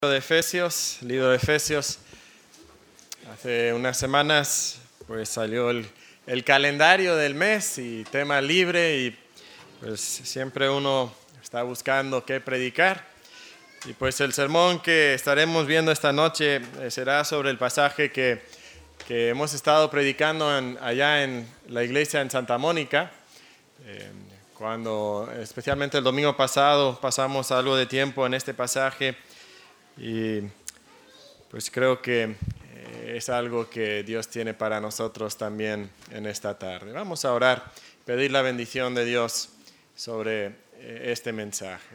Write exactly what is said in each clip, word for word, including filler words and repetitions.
De Efesios, libro de Efesios. Hace unas semanas pues salió el, el calendario del mes y tema libre, y pues siempre uno está buscando qué predicar. Y pues el sermón que estaremos viendo esta noche será sobre el pasaje que, que hemos estado predicando en, allá en la iglesia en Santa Mónica. Eh, cuando especialmente el domingo pasado pasamos algo de tiempo en este pasaje. Y pues creo que es algo que Dios tiene para nosotros también en esta tarde. Vamos a orar, pedir la bendición de Dios sobre este mensaje.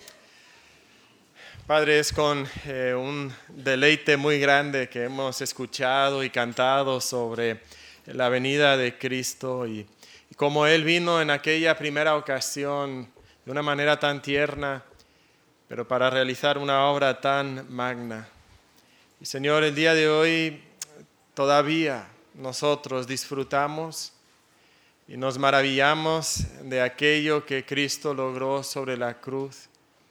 Padre, es con eh, un deleite muy grande que hemos escuchado y cantado sobre la venida de Cristo y, y cómo Él vino en aquella primera ocasión de una manera tan tierna, pero para realizar una obra tan magna. Y Señor, el día de hoy todavía nosotros disfrutamos y nos maravillamos de aquello que Cristo logró sobre la cruz.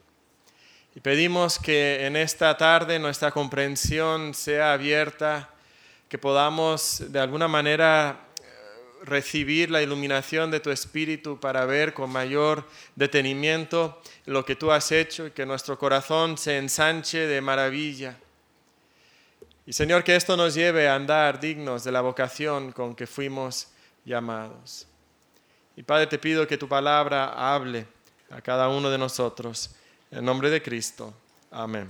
Y pedimos que en esta tarde nuestra comprensión sea abierta, que podamos de alguna manera recibir la iluminación de tu Espíritu para ver con mayor detenimiento lo que tú has hecho y que nuestro corazón se ensanche de maravilla. Y Señor, que esto nos lleve a andar dignos de la vocación con que fuimos llamados. Y Padre, te pido que tu palabra hable a cada uno de nosotros. En nombre de Cristo. Amén.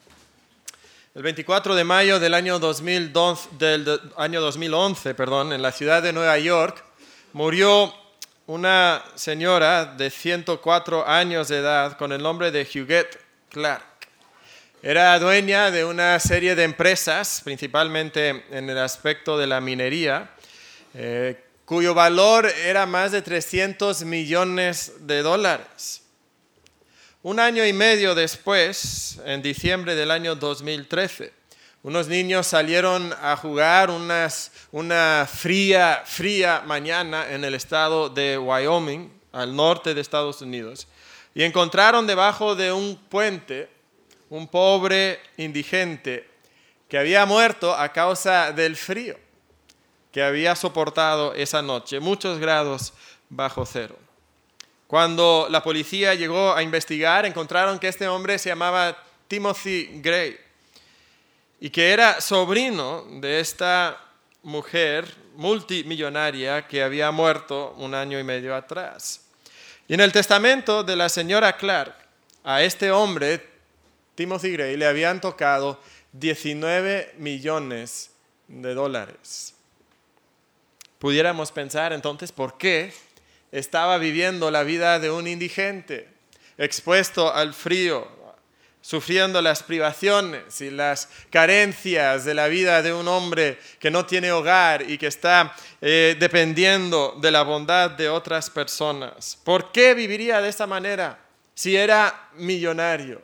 El veinticuatro de mayo del año, dos mil doce, del año dos mil once, perdón, en la ciudad de Nueva York, murió una señora de ciento cuatro años de edad con el nombre de Huguette Clark. Era dueña de una serie de empresas, principalmente en el aspecto de la minería, eh, cuyo valor era más de trescientos millones de dólares. Un año y medio después, en diciembre del año dos mil trece, unos niños salieron a jugar unas, una fría, fría mañana en el estado de Wyoming, al norte de Estados Unidos, y encontraron debajo de un puente un pobre indigente que había muerto a causa del frío que había soportado esa noche, muchos grados bajo cero. Cuando la policía llegó a investigar, encontraron que este hombre se llamaba Timothy Gray y que era sobrino de esta mujer multimillonaria que había muerto un año y medio atrás. Y en el testamento de la señora Clark, a este hombre, Timothy Gray, le habían tocado diecinueve millones de dólares. Pudiéramos pensar entonces, ¿por qué estaba viviendo la vida de un indigente, expuesto al frío, sufriendo las privaciones y las carencias de la vida de un hombre que no tiene hogar y que está eh, dependiendo de la bondad de otras personas? ¿Por qué viviría de esta manera si era millonario?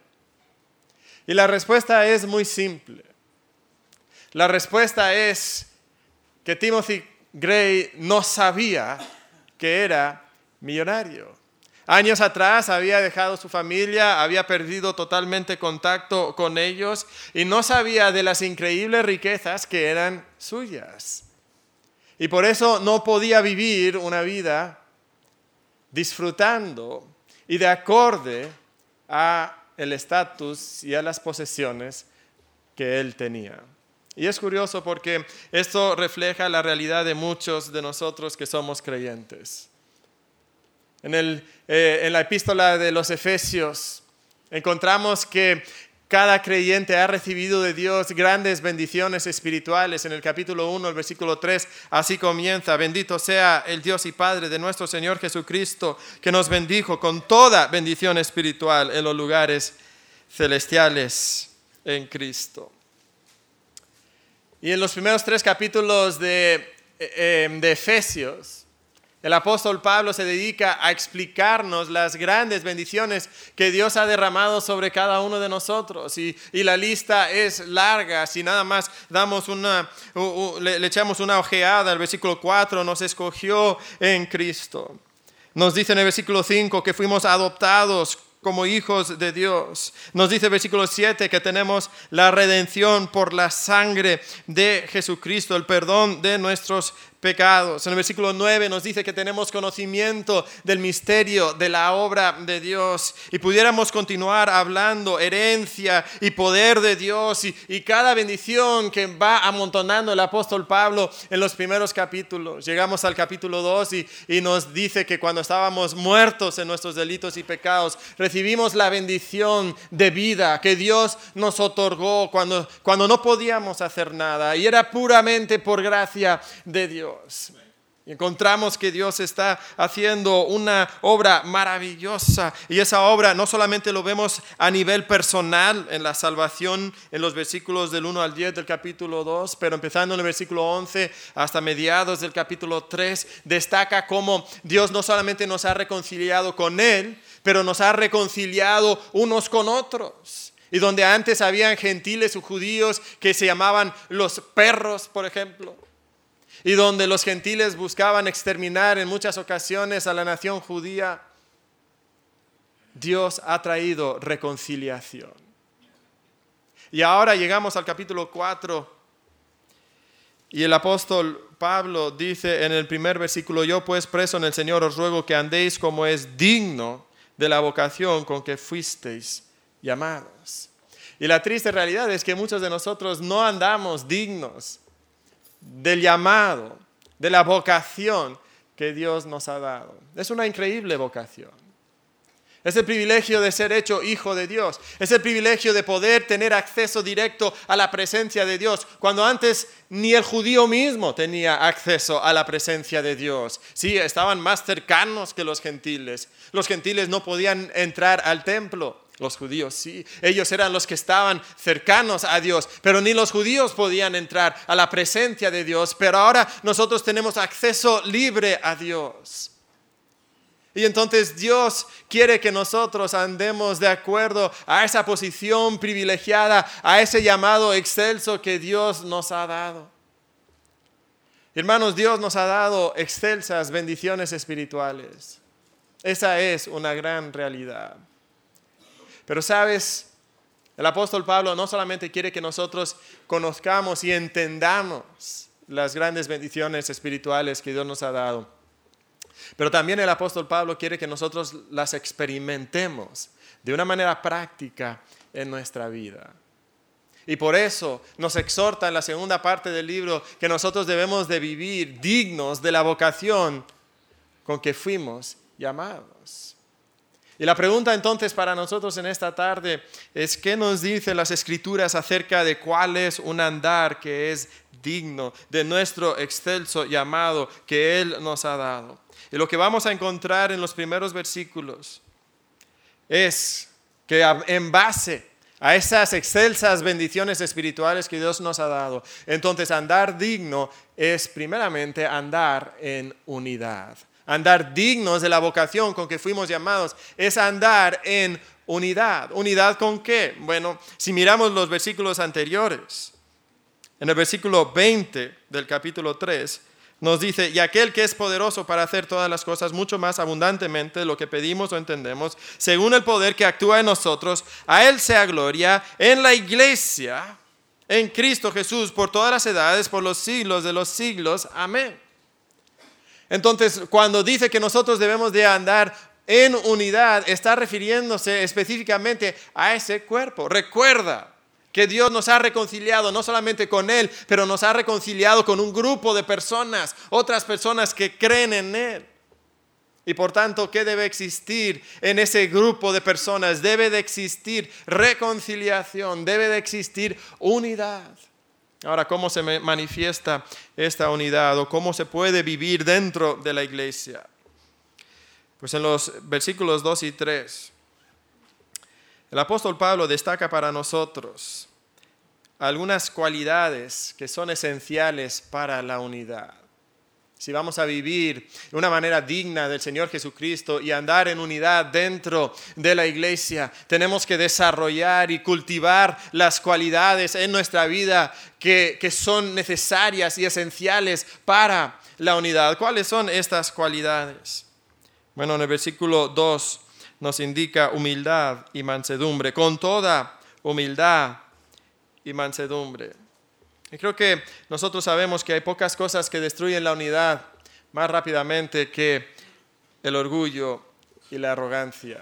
Y la respuesta es muy simple. La respuesta es que Timothy Gray no sabía que era millonario. Años atrás había dejado su familia, había perdido totalmente contacto con ellos y no sabía de las increíbles riquezas que eran suyas. Y por eso no podía vivir una vida disfrutando y de acorde a el estatus y a las posesiones que él tenía. Y es curioso porque esto refleja la realidad de muchos de nosotros que somos creyentes. En, el, eh, en la epístola de los Efesios encontramos que cada creyente ha recibido de Dios grandes bendiciones espirituales. En el capítulo uno, el versículo tres, así comienza: bendito sea el Dios y Padre de nuestro Señor Jesucristo, que nos bendijo con toda bendición espiritual en los lugares celestiales en Cristo. Y en los primeros tres capítulos de, eh, de Efesios, el apóstol Pablo se dedica a explicarnos las grandes bendiciones que Dios ha derramado sobre cada uno de nosotros. Y, y la lista es larga. Si nada más damos una, uh, uh, le, le echamos una ojeada al versículo cuatro, nos escogió en Cristo. Nos dice en el versículo cinco que fuimos adoptados como hijos de Dios. Nos dice el versículo siete que tenemos la redención por la sangre de Jesucristo, el perdón de nuestros pecados. En el versículo nueve nos dice que tenemos conocimiento del misterio de la obra de Dios. Y pudiéramos continuar hablando herencia y poder de Dios y, y cada bendición que va amontonando el apóstol Pablo en los primeros capítulos. Llegamos al capítulo dos y, y nos dice que cuando estábamos muertos en nuestros delitos y pecados, recibimos la bendición de vida que Dios nos otorgó cuando, cuando no podíamos hacer nada. Y era puramente por gracia de Dios. Y encontramos que Dios está haciendo una obra maravillosa, y esa obra no solamente lo vemos a nivel personal en la salvación en los versículos del uno al diez del capítulo dos, pero empezando en el versículo once hasta mediados del capítulo tres, destaca cómo Dios no solamente nos ha reconciliado con Él, pero nos ha reconciliado unos con otros. Y donde antes habían gentiles o judíos que se llamaban los perros, por ejemplo, y donde los gentiles buscaban exterminar en muchas ocasiones a la nación judía, Dios ha traído reconciliación. Y ahora llegamos al capítulo cuatro, y el apóstol Pablo dice en el primer versículo: yo pues preso en el Señor os ruego que andéis como es digno de la vocación con que fuisteis llamados. Y la triste realidad es que muchos de nosotros no andamos dignos del llamado, de la vocación que Dios nos ha dado. Es una increíble vocación. Es el privilegio de ser hecho hijo de Dios. Es el privilegio de poder tener acceso directo a la presencia de Dios, cuando antes ni el judío mismo tenía acceso a la presencia de Dios. Sí, estaban más cercanos que los gentiles. Los gentiles no podían entrar al templo. Los judíos sí, ellos eran los que estaban cercanos a Dios, pero ni los judíos podían entrar a la presencia de Dios. Pero ahora nosotros tenemos acceso libre a Dios. Y entonces Dios quiere que nosotros andemos de acuerdo a esa posición privilegiada, a ese llamado excelso que Dios nos ha dado. Hermanos, Dios nos ha dado excelsas bendiciones espirituales. Esa es una gran realidad. Pero sabes, el apóstol Pablo no solamente quiere que nosotros conozcamos y entendamos las grandes bendiciones espirituales que Dios nos ha dado, pero también el apóstol Pablo quiere que nosotros las experimentemos de una manera práctica en nuestra vida. Y por eso nos exhorta en la segunda parte del libro que nosotros debemos de vivir dignos de la vocación con que fuimos llamados. Y la pregunta entonces para nosotros en esta tarde es: ¿qué nos dicen las Escrituras acerca de cuál es un andar que es digno de nuestro excelso llamado que Él nos ha dado? Y lo que vamos a encontrar en los primeros versículos es que en base a esas excelsas bendiciones espirituales que Dios nos ha dado, entonces andar digno es primeramente andar en unidad. Andar dignos de la vocación con que fuimos llamados es andar en unidad. ¿Unidad con qué? Bueno, si miramos los versículos anteriores, en el versículo veinte del capítulo tres, nos dice: y aquel que es poderoso para hacer todas las cosas mucho más abundantemente de lo que pedimos o entendemos, según el poder que actúa en nosotros, a Él sea gloria en la iglesia, en Cristo Jesús, por todas las edades, por los siglos de los siglos. Amén. Entonces, cuando dice que nosotros debemos de andar en unidad, está refiriéndose específicamente a ese cuerpo. Recuerda que Dios nos ha reconciliado no solamente con Él, pero nos ha reconciliado con un grupo de personas, otras personas que creen en Él. Y por tanto, ¿qué debe existir en ese grupo de personas? Debe de existir reconciliación, debe de existir unidad. Ahora, ¿cómo se manifiesta esta unidad o cómo se puede vivir dentro de la iglesia? Pues en los versículos dos y tres, el apóstol Pablo destaca para nosotros algunas cualidades que son esenciales para la unidad. Si vamos a vivir de una manera digna del Señor Jesucristo y andar en unidad dentro de la iglesia, tenemos que desarrollar y cultivar las cualidades en nuestra vida que, que son necesarias y esenciales para la unidad. ¿Cuáles son estas cualidades? Bueno, en el versículo dos nos indica humildad y mansedumbre, con toda humildad y mansedumbre. Y creo que nosotros sabemos que hay pocas cosas que destruyen la unidad más rápidamente que el orgullo y la arrogancia.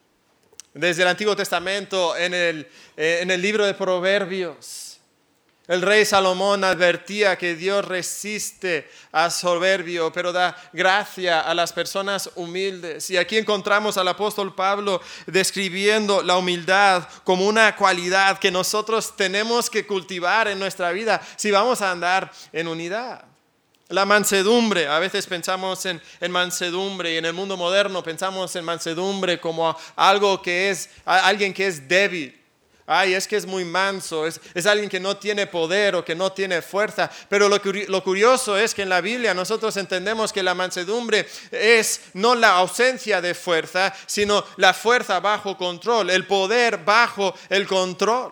Desde el Antiguo Testamento, en el, en el libro de Proverbios, el rey Salomón advertía que Dios resiste al soberbio, pero da gracia a las personas humildes. Y aquí encontramos al apóstol Pablo describiendo la humildad como una cualidad que nosotros tenemos que cultivar en nuestra vida si vamos a andar en unidad. La mansedumbre, a veces pensamos en, en mansedumbre y en el mundo moderno pensamos en mansedumbre como algo que es, alguien que es débil. Ay, es que es muy manso, es, es alguien que no tiene poder o que no tiene fuerza. Pero lo, lo curioso es que en la Biblia nosotros entendemos que la mansedumbre es no la ausencia de fuerza, sino la fuerza bajo control, el poder bajo el control.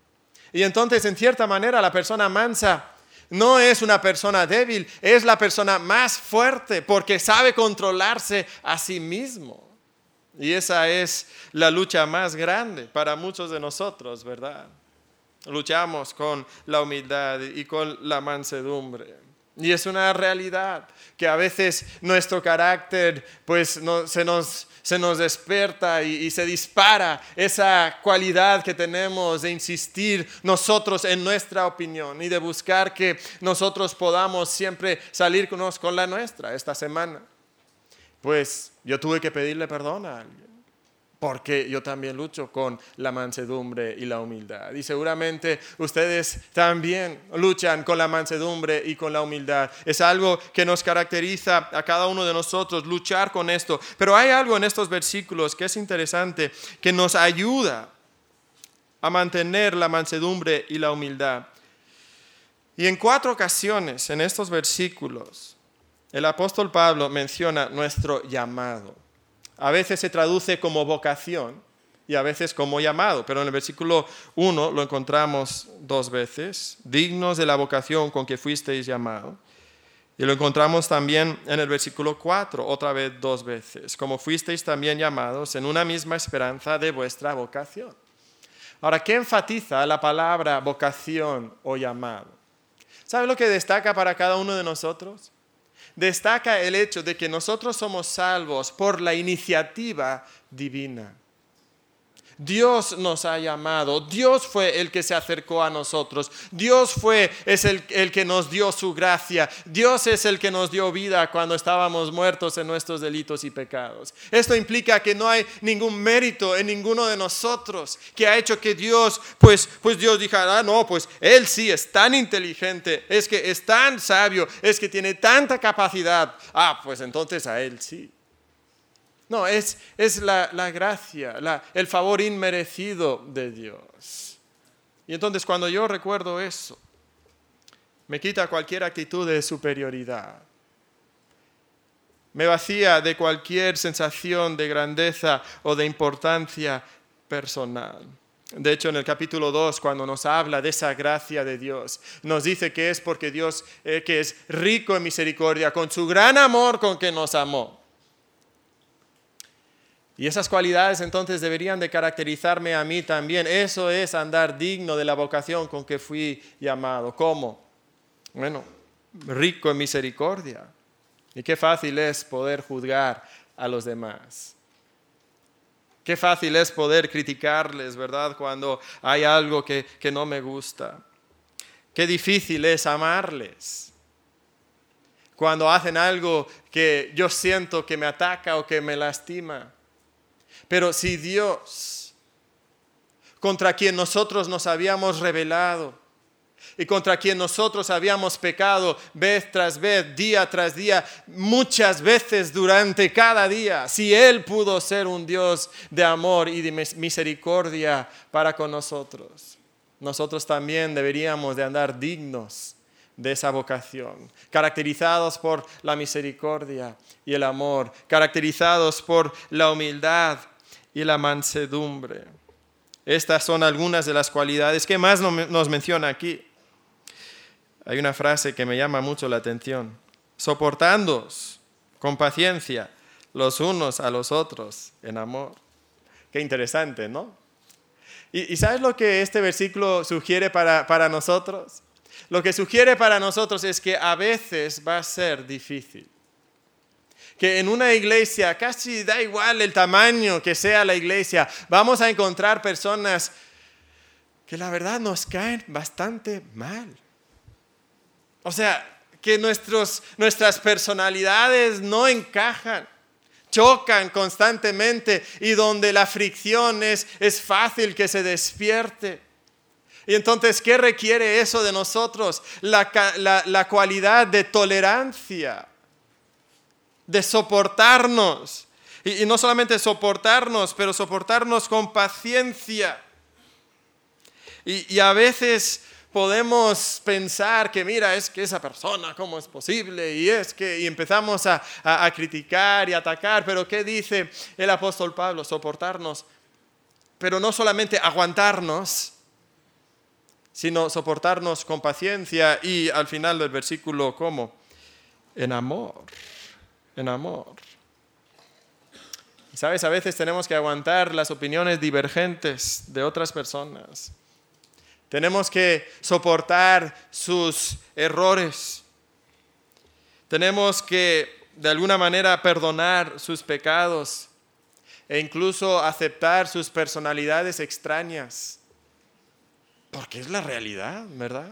Y entonces, en cierta manera, la persona mansa no es una persona débil, es la persona más fuerte porque sabe controlarse a sí mismo. Y esa es la lucha más grande para muchos de nosotros, ¿verdad? Luchamos con la humildad y con la mansedumbre. Y es una realidad que a veces nuestro carácter pues, no, se, nos, se nos despierta y, y se dispara esa cualidad que tenemos de insistir nosotros en nuestra opinión y de buscar que nosotros podamos siempre salirnos con la nuestra. Esta semana pues yo tuve que pedirle perdón a alguien, porque yo también lucho con la mansedumbre y la humildad. Y seguramente ustedes también luchan con la mansedumbre y con la humildad. Es algo que nos caracteriza a cada uno de nosotros, luchar con esto. Pero hay algo en estos versículos que es interesante, que nos ayuda a mantener la mansedumbre y la humildad. Y en cuatro ocasiones en estos versículos, el apóstol Pablo menciona nuestro llamado. A veces se traduce como vocación y a veces como llamado, pero en el versículo uno lo encontramos dos veces, dignos de la vocación con que fuisteis llamados. Y lo encontramos también en el versículo cuatro, otra vez dos veces, como fuisteis también llamados en una misma esperanza de vuestra vocación. Ahora, ¿qué enfatiza la palabra vocación o llamado? ¿Sabe lo que destaca para cada uno de nosotros? Destaca el hecho de que nosotros somos salvos por la iniciativa divina. Dios nos ha llamado, Dios fue el que se acercó a nosotros, Dios fue es el, el que nos dio su gracia, Dios es el que nos dio vida cuando estábamos muertos en nuestros delitos y pecados. Esto implica que no hay ningún mérito en ninguno de nosotros que ha hecho que Dios, pues, pues Dios dijera, ah, no, pues Él sí es tan inteligente, es que es tan sabio, es que tiene tanta capacidad, ah, pues entonces a Él sí. No, es, es la, la gracia, la, el favor inmerecido de Dios. Y entonces cuando yo recuerdo eso, me quita cualquier actitud de superioridad. Me vacía de cualquier sensación de grandeza o de importancia personal. De hecho, en el capítulo dos, cuando nos habla de esa gracia de Dios, nos dice que es porque Dios, eh, que es rico en misericordia, con su gran amor con que nos amó. Y esas cualidades entonces deberían de caracterizarme a mí también. Eso es andar digno de la vocación con que fui llamado. ¿Cómo? Bueno, rico en misericordia. Y qué fácil es poder juzgar a los demás. Qué fácil es poder criticarles, ¿verdad? Cuando hay algo que, que no me gusta. Qué difícil es amarles. Cuando hacen algo que yo siento que me ataca o que me lastima. Pero si Dios, contra quien nosotros nos habíamos rebelado y contra quien nosotros habíamos pecado vez tras vez, día tras día, muchas veces durante cada día, si Él pudo ser un Dios de amor y de misericordia para con nosotros, nosotros también deberíamos de andar dignos de esa vocación, caracterizados por la misericordia y el amor, caracterizados por la humildad y la mansedumbre. Estas son algunas de las cualidades. ¿Qué más nos menciona aquí? Hay una frase que me llama mucho la atención. Soportándoos con paciencia los unos a los otros en amor. Qué interesante, ¿no? ¿Y, y sabes lo que este versículo sugiere para, para nosotros? Lo que sugiere para nosotros es que a veces va a ser difícil. Que en una iglesia, casi da igual el tamaño que sea la iglesia, vamos a encontrar personas que la verdad nos caen bastante mal. O sea, que nuestros, nuestras personalidades no encajan, chocan constantemente y donde la fricción es, es fácil que se despierte. Y entonces, ¿qué requiere eso de nosotros? La, la, la cualidad de tolerancia, de soportarnos. Y, y no solamente soportarnos, pero soportarnos con paciencia. Y, y a veces podemos pensar que mira, es que esa persona, ¿cómo es posible? Y es que y empezamos a, a, a criticar y atacar. Pero ¿qué dice el apóstol Pablo? Soportarnos, pero no solamente aguantarnos, sino soportarnos con paciencia. Y al final del versículo, ¿cómo? En amor, en amor. ¿Sabes? A veces tenemos que aguantar las opiniones divergentes de otras personas. Tenemos que soportar sus errores. Tenemos que, de alguna manera, perdonar sus pecados e incluso aceptar sus personalidades extrañas. Porque es la realidad, ¿verdad?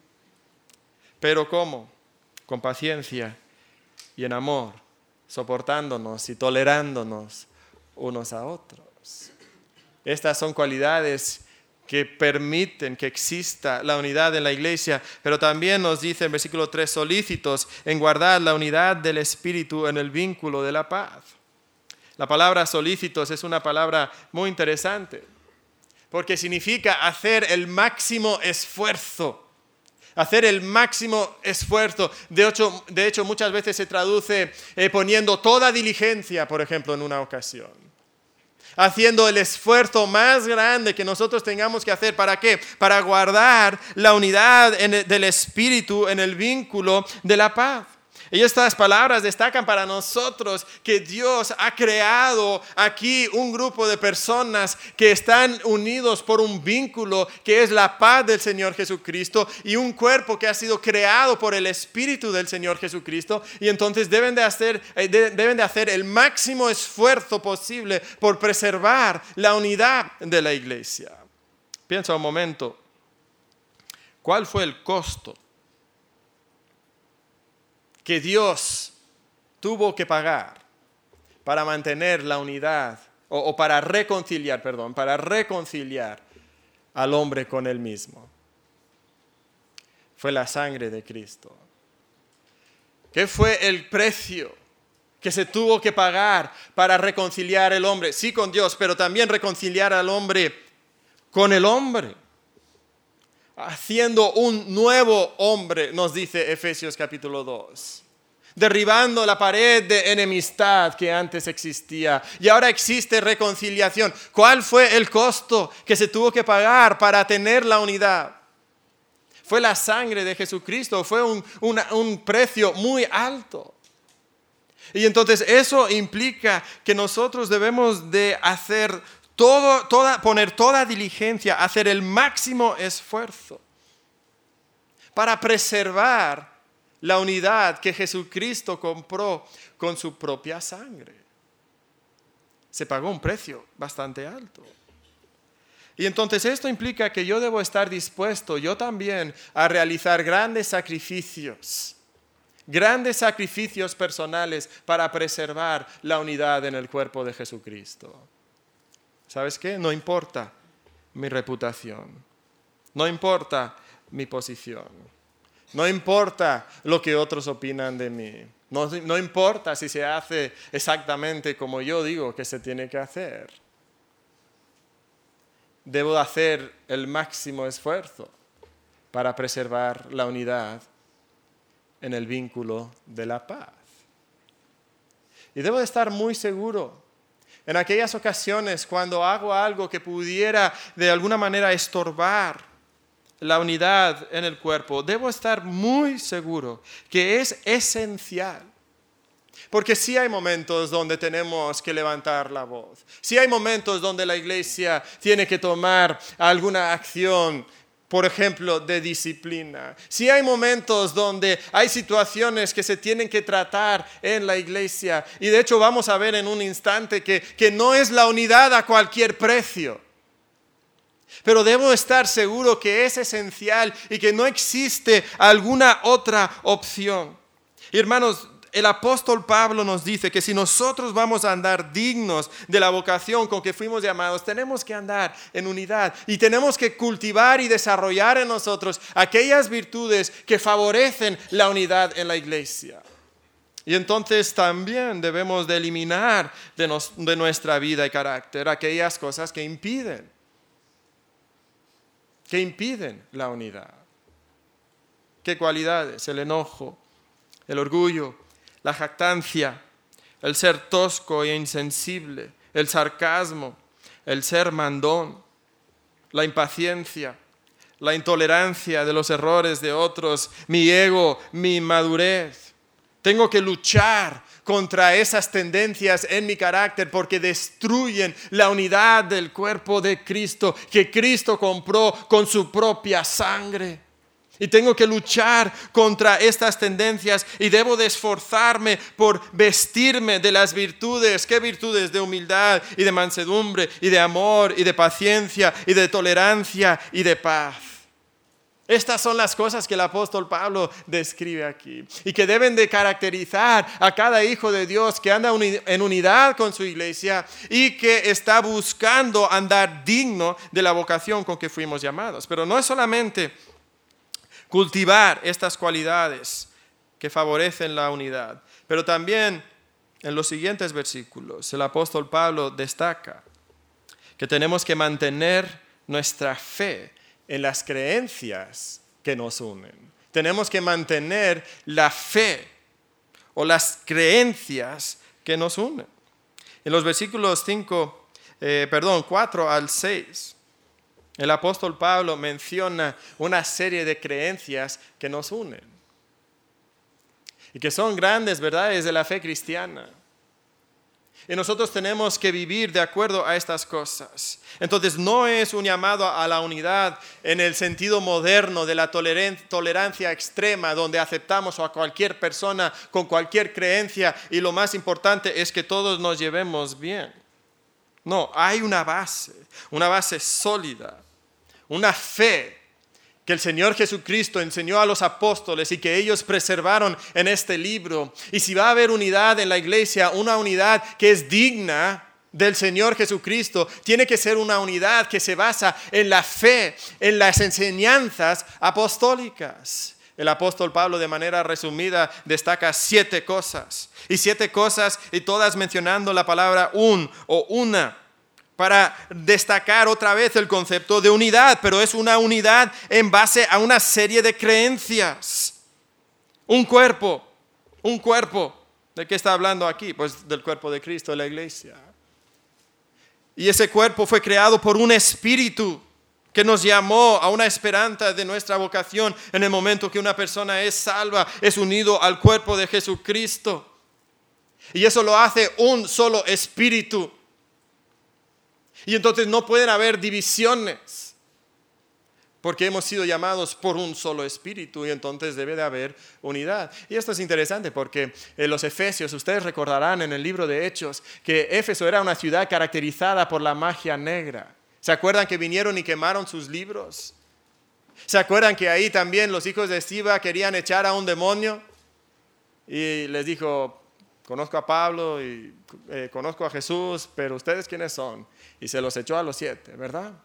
Pero ¿cómo? Con paciencia y en amor, soportándonos y tolerándonos unos a otros. Estas son cualidades que permiten que exista la unidad en la iglesia, pero también nos dice en versículo tres, solícitos en guardar la unidad del Espíritu en el vínculo de la paz. La palabra solícitos es una palabra muy interesante, porque significa hacer el máximo esfuerzo, hacer el máximo esfuerzo. De hecho, de hecho muchas veces se traduce eh, poniendo toda diligencia, por ejemplo, en una ocasión. Haciendo el esfuerzo más grande que nosotros tengamos que hacer. ¿Para qué? Para guardar la unidad en el, del Espíritu en el vínculo de la paz. Y estas palabras destacan para nosotros que Dios ha creado aquí un grupo de personas que están unidos por un vínculo que es la paz del Señor Jesucristo y un cuerpo que ha sido creado por el Espíritu del Señor Jesucristo, y entonces deben de hacer, deben de hacer el máximo esfuerzo posible por preservar la unidad de la iglesia. Piensa un momento, ¿cuál fue el costo que Dios tuvo que pagar para mantener la unidad, o, o para reconciliar, perdón, para reconciliar al hombre con él mismo? Fue la sangre de Cristo. ¿Qué fue el precio que se tuvo que pagar para reconciliar al hombre? Sí, con Dios, pero también reconciliar al hombre con el hombre. Haciendo un nuevo hombre, nos dice Efesios capítulo dos. Derribando la pared de enemistad que antes existía. Y ahora existe reconciliación. ¿Cuál fue el costo que se tuvo que pagar para tener la unidad? Fue la sangre de Jesucristo. Fue un, una, un precio muy alto. Y entonces eso implica que nosotros debemos de hacer Todo, toda, poner toda diligencia, hacer el máximo esfuerzo para preservar la unidad que Jesucristo compró con su propia sangre. Se pagó un precio bastante alto. Y entonces esto implica que yo debo estar dispuesto, yo también, a realizar grandes sacrificios, grandes sacrificios personales para preservar la unidad en el cuerpo de Jesucristo. ¿Sabes qué? No importa mi reputación, no importa mi posición, no importa lo que otros opinan de mí, no, no importa si se hace exactamente como yo digo que se tiene que hacer. Debo hacer el máximo esfuerzo para preservar la unidad en el vínculo de la paz. Y debo de estar muy seguro. En aquellas ocasiones cuando hago algo que pudiera de alguna manera estorbar la unidad en el cuerpo, debo estar muy seguro que es esencial Porque sí hay momentos donde tenemos que levantar la voz. Sí hay momentos donde la iglesia tiene que tomar alguna acción, por ejemplo, de disciplina. Sí hay momentos donde hay situaciones que se tienen que tratar en la iglesia. Y de hecho vamos a ver en un instante que, que no es la unidad a cualquier precio. Pero debo estar seguro que es esencial y que no existe alguna otra opción. Y hermanos, el apóstol Pablo nos dice que si nosotros vamos a andar dignos de la vocación con que fuimos llamados, tenemos que andar en unidad y tenemos que cultivar y desarrollar en nosotros aquellas virtudes que favorecen la unidad en la iglesia. Y entonces también debemos de eliminar de, nos, de nuestra vida y carácter aquellas cosas que impiden, que impiden la unidad. ¿Qué cualidades? El enojo, el orgullo, la jactancia, el ser tosco e insensible, el sarcasmo, el ser mandón, la impaciencia, la intolerancia de los errores de otros, mi ego, mi inmadurez. Tengo que luchar contra esas tendencias en mi carácter porque destruyen la unidad del cuerpo de Cristo que Cristo compró con su propia sangre. Y tengo que luchar contra estas tendencias y debo de esforzarme por vestirme de las virtudes. ¿Qué virtudes? De humildad y de mansedumbre y de amor y de paciencia y de tolerancia y de paz. Estas son las cosas que el apóstol Pablo describe aquí y que deben de caracterizar a cada hijo de Dios que anda en unidad con su iglesia y que está buscando andar digno de la vocación con que fuimos llamados. Pero no es solamente cultivar estas cualidades que favorecen la unidad. Pero también en los siguientes versículos el apóstol Pablo destaca que tenemos que mantener nuestra fe en las creencias que nos unen. Tenemos que mantener la fe o las creencias que nos unen. En los versículos cinco, eh, perdón, cuatro al seis, el apóstol Pablo menciona una serie de creencias que nos unen y que son grandes verdades de la fe cristiana. Y nosotros tenemos que vivir de acuerdo a estas cosas. Entonces no es un llamado a la unidad en el sentido moderno de la tolerancia extrema donde aceptamos a cualquier persona con cualquier creencia y lo más importante es que todos nos llevemos bien. No, hay una base, una base sólida, una fe que el Señor Jesucristo enseñó a los apóstoles y que ellos preservaron en este libro. Y si va a haber unidad en la iglesia, una unidad que es digna del Señor Jesucristo, tiene que ser una unidad que se basa en la fe, en las enseñanzas apostólicas. El apóstol Pablo, de manera resumida, destaca siete cosas. Y siete cosas, y todas mencionando la palabra un o una, para destacar otra vez el concepto de unidad, pero es una unidad en base a una serie de creencias. Un cuerpo, un cuerpo. ¿De qué está hablando aquí? Pues del cuerpo de Cristo, de la iglesia. Y ese cuerpo fue creado por un espíritu que nos llamó a una esperanza de nuestra vocación en el momento que una persona es salva, es unido al cuerpo de Jesucristo. Y eso lo hace un solo espíritu. Y entonces no pueden haber divisiones, porque hemos sido llamados por un solo espíritu y entonces debe de haber unidad. Y esto es interesante porque en los Efesios, ustedes recordarán en el libro de Hechos, que Éfeso era una ciudad caracterizada por la magia negra. ¿Se acuerdan que vinieron y quemaron sus libros? ¿Se acuerdan que ahí también los hijos de Esciba querían echar a un demonio? Y les dijo, conozco a Pablo y eh, conozco a Jesús, pero ¿ustedes quiénes son? Y se los echó a los siete, ¿verdad?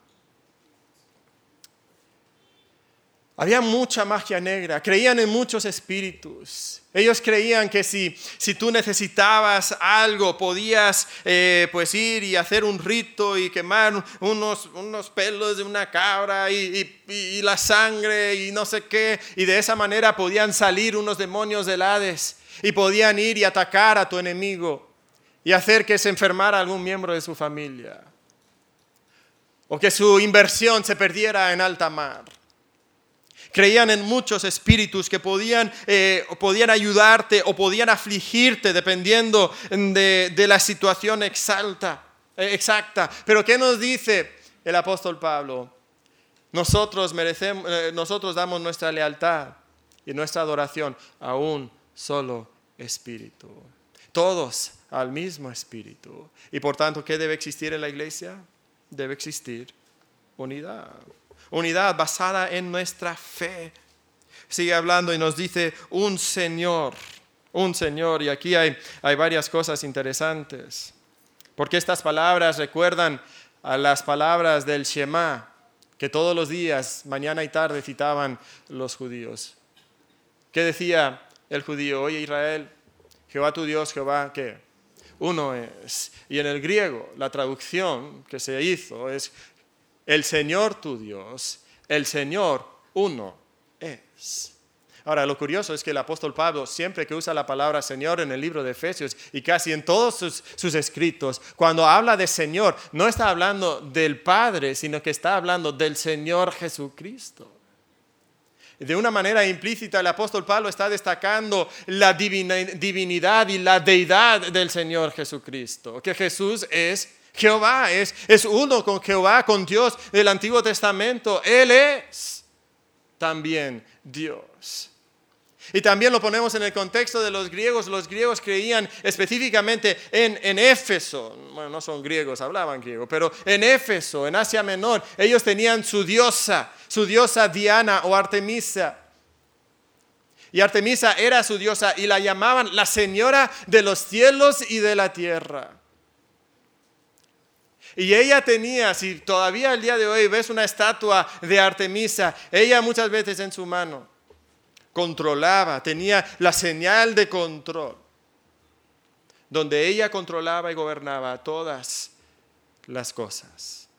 Había mucha magia negra, creían en muchos espíritus. Ellos creían que si, si tú necesitabas algo, podías eh, pues ir y hacer un rito y quemar unos, unos pelos de una cabra y, y, y la sangre y no sé qué. Y de esa manera podían salir unos demonios del Hades y podían ir y atacar a tu enemigo y hacer que se enfermara algún miembro de su familia. O que su inversión se perdiera en alta mar. Creían en muchos espíritus que podían, eh, podían ayudarte o podían afligirte dependiendo de, de la situación exacta, eh, exacta. Pero ¿qué nos dice el apóstol Pablo? Nosotros, merecemos, eh, nosotros damos nuestra lealtad y nuestra adoración a un solo espíritu. Todos al mismo espíritu. Y por tanto, ¿qué debe existir en la iglesia? Debe existir unidad. Unidad basada en nuestra fe. Sigue hablando y nos dice un Señor. Un Señor. Y aquí hay, hay varias cosas interesantes. Porque estas palabras recuerdan a las palabras del Shema, que todos los días, mañana y tarde, citaban los judíos. ¿Qué decía el judío? Oye, Israel, Jehová tu Dios, Jehová, ¿qué? Uno es. Y en el griego, la traducción que se hizo es el Señor tu Dios, el Señor uno es. Ahora, lo curioso es que el apóstol Pablo, siempre que usa la palabra Señor en el libro de Efesios y casi en todos sus, sus escritos, cuando habla de Señor, no está hablando del Padre, sino que está hablando del Señor Jesucristo. De una manera implícita, el apóstol Pablo está destacando la divinidad y la deidad del Señor Jesucristo, que Jesús es Jehová, es, es uno con Jehová, con Dios del Antiguo Testamento. Él es también Dios. Y también lo ponemos en el contexto de los griegos. Los griegos creían específicamente en, en Éfeso. Bueno, no son griegos, hablaban griego, pero en Éfeso, en Asia Menor, ellos tenían su diosa, su diosa Diana o Artemisa. Y Artemisa era su diosa y la llamaban la señora de los cielos y de la tierra. Y ella tenía, si todavía el día de hoy ves una estatua de Artemisa, ella muchas veces en su mano controlaba, tenía la señal de control, donde ella controlaba y gobernaba todas las cosas.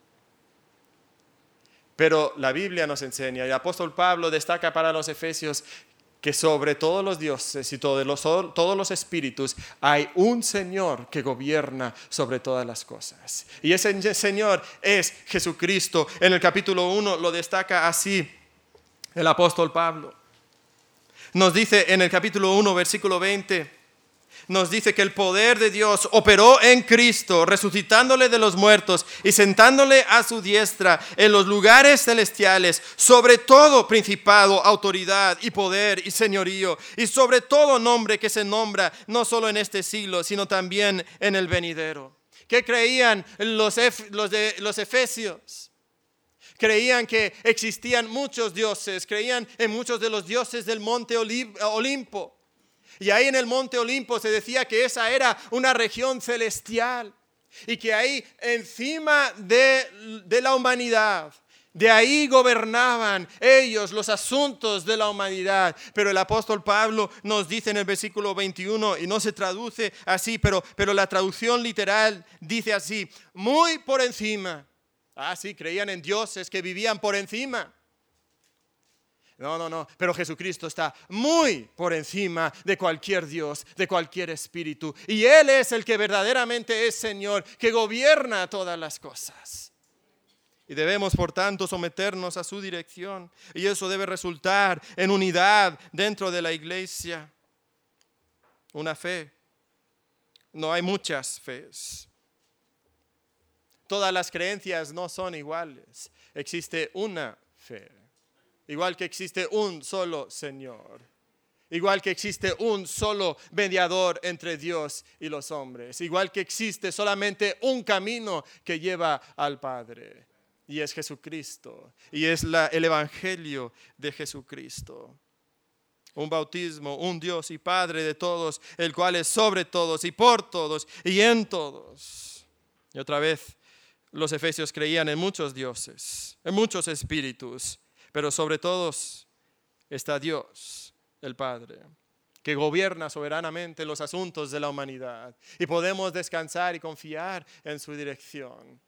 Pero la Biblia nos enseña, y el apóstol Pablo destaca para los efesios, que sobre todos los dioses y todos los, todos los espíritus hay un Señor que gobierna sobre todas las cosas. Y ese Señor es Jesucristo. En el capítulo uno lo destaca así el apóstol Pablo. Nos dice en el capítulo uno, versículo veinte, nos dice que el poder de Dios operó en Cristo, resucitándole de los muertos y sentándole a su diestra en los lugares celestiales, sobre todo principado, autoridad y poder y señorío, y sobre todo nombre que se nombra no solo en este siglo, sino también en el venidero. ¿Qué creían los, ef- los, de, los efesios? Creían que existían muchos dioses, creían en muchos de los dioses del monte Olimpo. Y ahí en el monte Olimpo se decía que esa era una región celestial y que ahí encima de, de la humanidad, de ahí gobernaban ellos los asuntos de la humanidad. Pero el apóstol Pablo nos dice en el versículo veintiuno, y no se traduce así, pero, pero la traducción literal dice así, muy por encima. Ah, sí, creían en dioses que vivían por encima. No, no, no, pero Jesucristo está muy por encima de cualquier Dios, de cualquier espíritu. Y Él es el que verdaderamente es Señor, que gobierna todas las cosas. Y debemos, por tanto, someternos a su dirección. Y eso debe resultar en unidad dentro de la iglesia. Una fe. No hay muchas fees. Todas las creencias no son iguales. Existe una fe. Igual que existe un solo Señor. Igual que existe un solo mediador entre Dios y los hombres. Igual que existe solamente un camino que lleva al Padre. Y es Jesucristo. Y es la, el Evangelio de Jesucristo. Un bautismo, un Dios y Padre de todos, el cual es sobre todos y por todos y en todos. Y otra vez, los efesios creían en muchos dioses, en muchos espíritus, pero sobre todos está Dios, el Padre, que gobierna soberanamente los asuntos de la humanidad. Y podemos descansar y confiar en su dirección.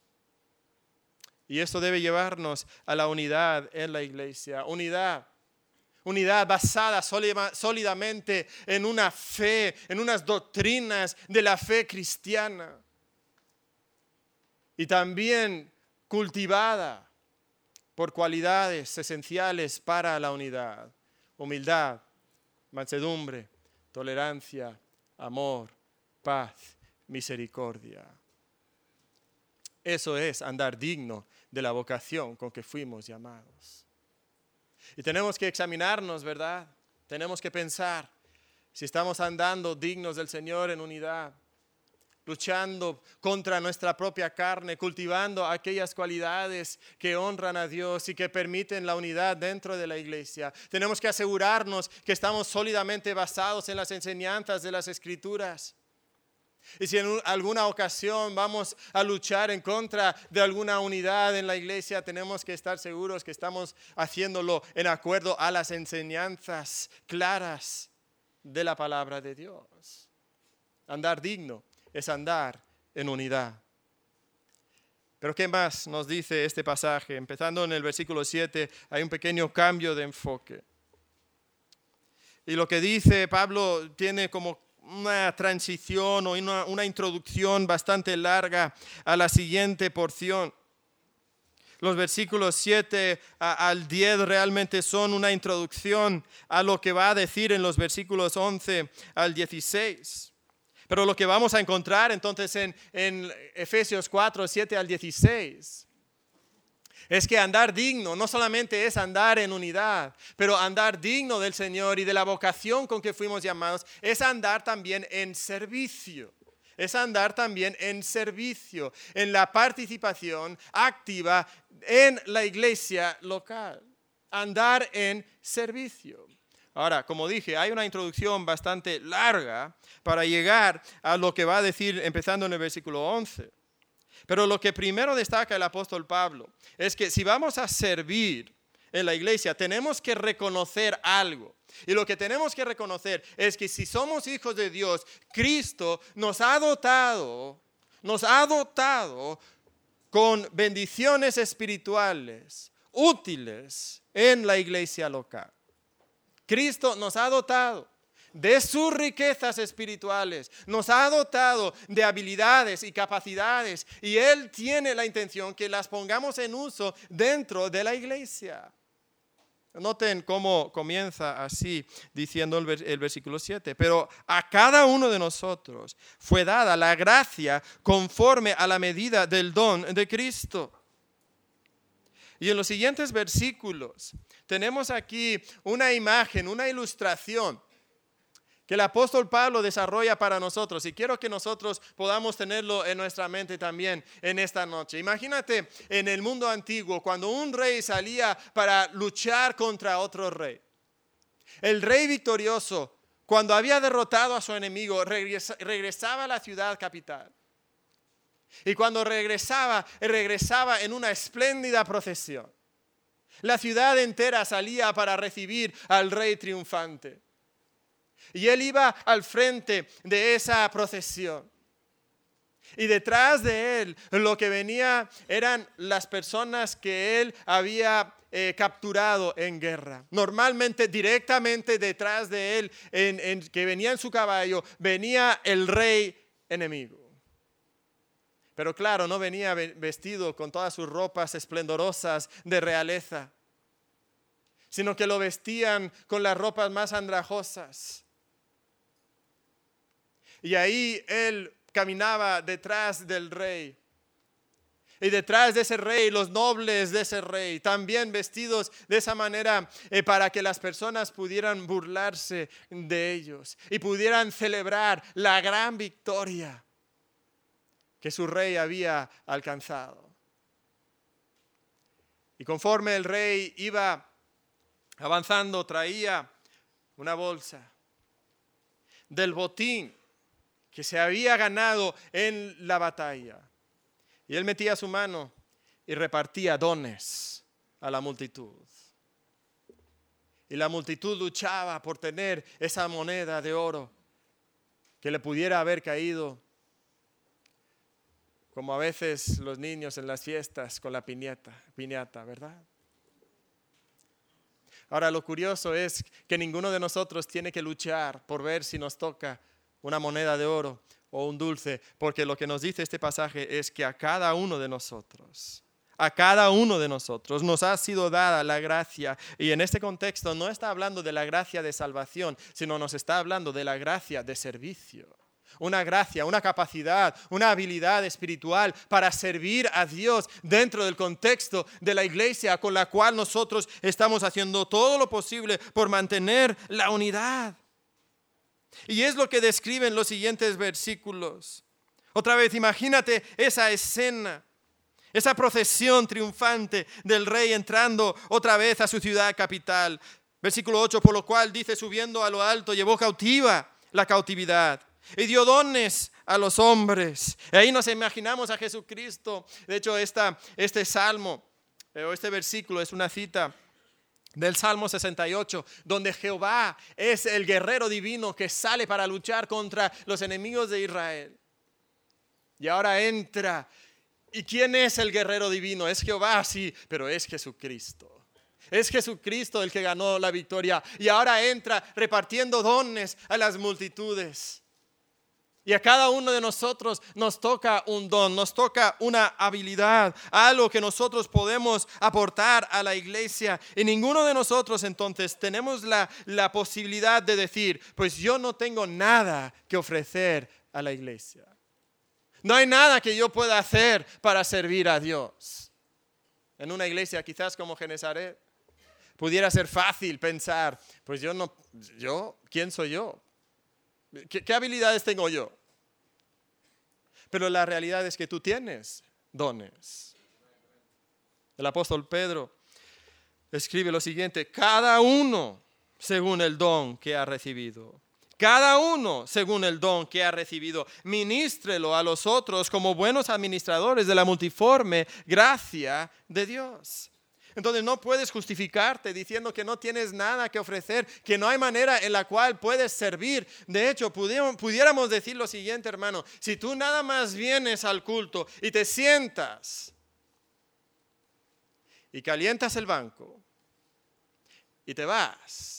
Y esto debe llevarnos a la unidad en la iglesia, unidad. Unidad basada sólidamente en una fe, en unas doctrinas de la fe cristiana. Y también cultivada por cualidades esenciales para la unidad: humildad, mansedumbre, tolerancia, amor, paz, misericordia. Eso es andar digno de la vocación con que fuimos llamados. Y tenemos que examinarnos, ¿verdad? Tenemos que pensar si estamos andando dignos del Señor en unidad, luchando contra nuestra propia carne, cultivando aquellas cualidades que honran a Dios y que permiten la unidad dentro de la iglesia. Tenemos que asegurarnos que estamos sólidamente basados en las enseñanzas de las Escrituras. Y si en alguna ocasión vamos a luchar en contra de alguna unidad en la iglesia, tenemos que estar seguros que estamos haciéndolo en acuerdo a las enseñanzas claras de la palabra de Dios. Andar digno es andar en unidad. Pero ¿qué más nos dice este pasaje? Empezando en el versículo siete, hay un pequeño cambio de enfoque. Y lo que dice Pablo tiene como una transición o una, una introducción bastante larga a la siguiente porción. Los versículos siete al diez realmente son una introducción a lo que va a decir en los versículos once al dieciséis. Pero lo que vamos a encontrar entonces en, en Efesios cuatro, siete al dieciséis, es que andar digno no solamente es andar en unidad, pero andar digno del Señor y de la vocación con que fuimos llamados es andar también en servicio. Es andar también en servicio, en la participación activa en la iglesia local. Andar en servicio. Ahora, como dije, hay una introducción bastante larga para llegar a lo que va a decir empezando en el versículo once. Pero lo que primero destaca el apóstol Pablo es que si vamos a servir en la iglesia, tenemos que reconocer algo. Y lo que tenemos que reconocer es que si somos hijos de Dios, Cristo nos ha dotado, nos ha dotado con bendiciones espirituales útiles en la iglesia local. Cristo nos ha dotado de sus riquezas espirituales, nos ha dotado de habilidades y capacidades, y Él tiene la intención que las pongamos en uso dentro de la iglesia. Noten cómo comienza así diciendo el versículo siete. Pero a cada uno de nosotros fue dada la gracia conforme a la medida del don de Cristo. Y en los siguientes versículos tenemos aquí una imagen, una ilustración que el apóstol Pablo desarrolla para nosotros, y quiero que nosotros podamos tenerlo en nuestra mente también en esta noche. Imagínate en el mundo antiguo cuando un rey salía para luchar contra otro rey. El rey victorioso, cuando había derrotado a su enemigo, regresaba a la ciudad capital. Y cuando regresaba, regresaba en una espléndida procesión. La ciudad entera salía para recibir al rey triunfante. Y él iba al frente de esa procesión. Y detrás de él lo que venía eran las personas que él había eh, capturado en guerra. Normalmente directamente detrás de él, en, en, que venía en su caballo, venía el rey enemigo. Pero claro, no venía vestido con todas sus ropas esplendorosas de realeza, sino que lo vestían con las ropas más andrajosas. Y ahí él caminaba detrás del rey. Y detrás de ese rey, los nobles de ese rey, también vestidos de esa manera eh, para que las personas pudieran burlarse de ellos y pudieran celebrar la gran victoria que su rey había alcanzado. Y conforme el rey iba avanzando, traía una bolsa del botín que se había ganado en la batalla. Y él metía su mano y repartía dones a la multitud. Y la multitud luchaba por tener esa moneda de oro que le pudiera haber caído, como a veces los niños en las fiestas con la piñata, piñata, ¿verdad? Ahora, lo curioso es que ninguno de nosotros tiene que luchar por ver si nos toca una moneda de oro o un dulce, porque lo que nos dice este pasaje es que a cada uno de nosotros, A cada uno de nosotros nos ha sido dada la gracia. Y en este contexto no está hablando de la gracia de salvación, sino nos está hablando de la gracia de servicio. Una gracia, una capacidad, una habilidad espiritual para servir a Dios dentro del contexto de la iglesia, con la cual nosotros estamos haciendo todo lo posible por mantener la unidad. Y es lo que describen los siguientes versículos. Otra vez, imagínate esa escena. Esa procesión triunfante del rey entrando otra vez a su ciudad capital. Versículo ocho, por lo cual dice, subiendo a lo alto, llevó cautiva la cautividad y dio dones a los hombres. Y ahí nos imaginamos a Jesucristo. De hecho, esta, este salmo, o este versículo es una cita del Salmo sesenta y ocho, donde Jehová es el guerrero divino que sale para luchar contra los enemigos de Israel. Y ahora entra. ¿Y quién es el guerrero divino? Es Jehová, sí, pero es Jesucristo. Es Jesucristo el que ganó la victoria y ahora entra repartiendo dones a las multitudes. Y a cada uno de nosotros nos toca un don, nos toca una habilidad, algo que nosotros podemos aportar a la iglesia. Y ninguno de nosotros entonces tenemos la, la posibilidad de decir, pues yo no tengo nada que ofrecer a la iglesia. No hay nada que yo pueda hacer para servir a Dios. En una iglesia quizás como Genesaret pudiera ser fácil pensar, pues yo no, yo, ¿quién soy yo? ¿Qué, qué habilidades tengo yo? Pero la realidad es que tú tienes dones. El apóstol Pedro escribe lo siguiente, cada uno según el don que ha recibido. Cada uno según el don que ha recibido, ministrelo a los otros como buenos administradores de la multiforme gracia de Dios. Entonces no puedes justificarte diciendo que no tienes nada que ofrecer, que no hay manera en la cual puedes servir. De hecho, pudiéramos decir lo siguiente, hermano, si tú nada más vienes al culto y te sientas y calientas el banco y te vas,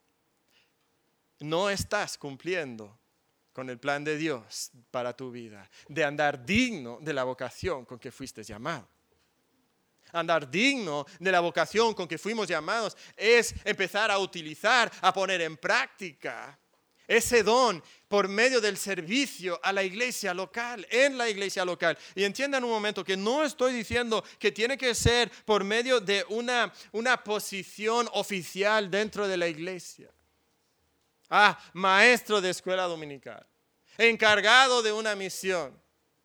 no estás cumpliendo con el plan de Dios para tu vida, de andar digno de la vocación con que fuiste llamado. Andar digno de la vocación con que fuimos llamados es empezar a utilizar, a poner en práctica ese don por medio del servicio a la iglesia local, en la iglesia local. Y entiendan un momento que no estoy diciendo que tiene que ser por medio de una, una posición oficial dentro de la iglesia. Ah, maestro de escuela dominical, encargado de una misión.